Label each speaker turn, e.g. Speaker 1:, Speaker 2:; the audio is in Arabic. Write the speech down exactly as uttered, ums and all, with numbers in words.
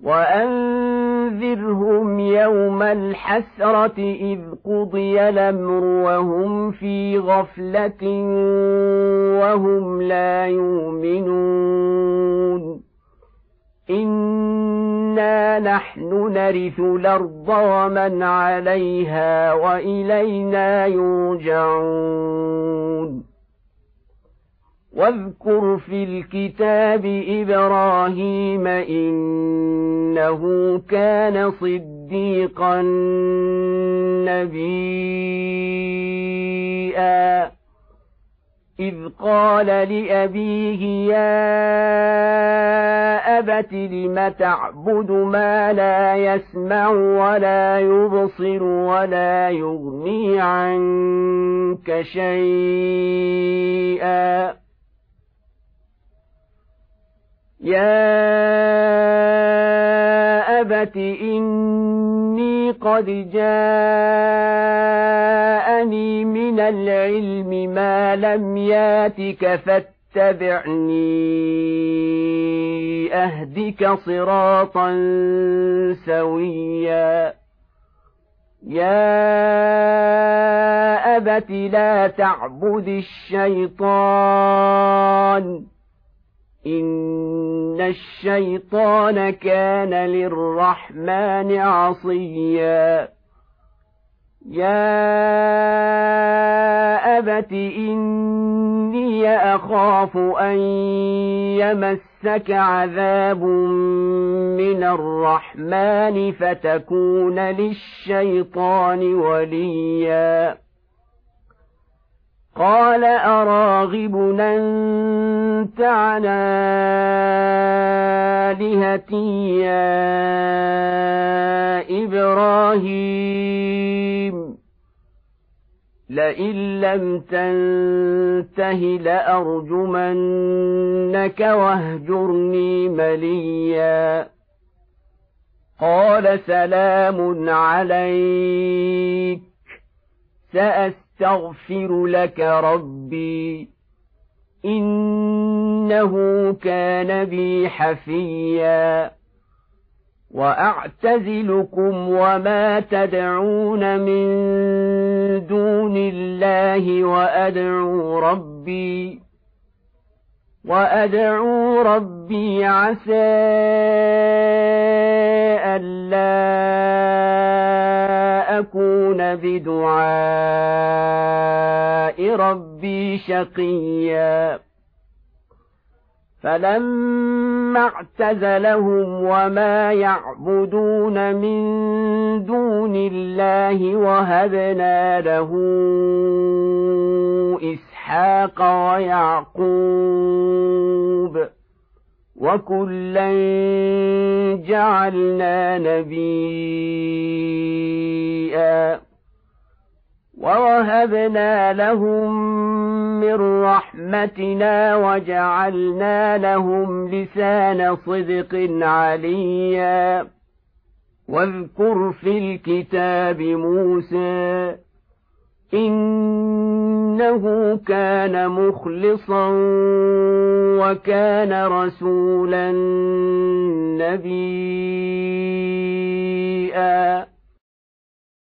Speaker 1: وأنذرهم يوم الحسرة إذ قضي الأمر وهم في غفلة وهم لا يؤمنون إنا نحن نرث الأرض ومن عليها وإلينا يرجعون واذكر في الكتاب إبراهيم إنه كان صديقا نبيا إذ قال لأبيه يا أبت لم تعبد ما لا يسمع ولا يبصر ولا يغني عنك شيئا يا أبت إني قد جاءني من العلم ما لم ياتك فاتبعني أهدك صراطا سويا يا أبت لا تعبد الشيطان إن الشيطان كان للرحمن عصيا يا أبت إني أخاف أن يمسك عذاب من الرحمن فتكون للشيطان وليا قال أراغب أنت عن آلهتي يا إبراهيم لئن لم تنته لأرجمنك واهجرني مليا قال سلام عليك سأستغفر لك ربي إنه كان بي حفيا وأعتزلكم وما تدعون من دون الله وأدعو ربي وأدعو ربي عسى ألا أكون بدعاء ربي شقيا فلما اعتزلهم وما يعبدون من دون الله وهبنا له إسحاق ويعقوب وكلا جعلنا نبيا ووهبنا لهم من رحمتنا وجعلنا لهم لسان صدق عليا واذكر في الكتاب موسى إنه كان مخلصا وكان رسولا نبيا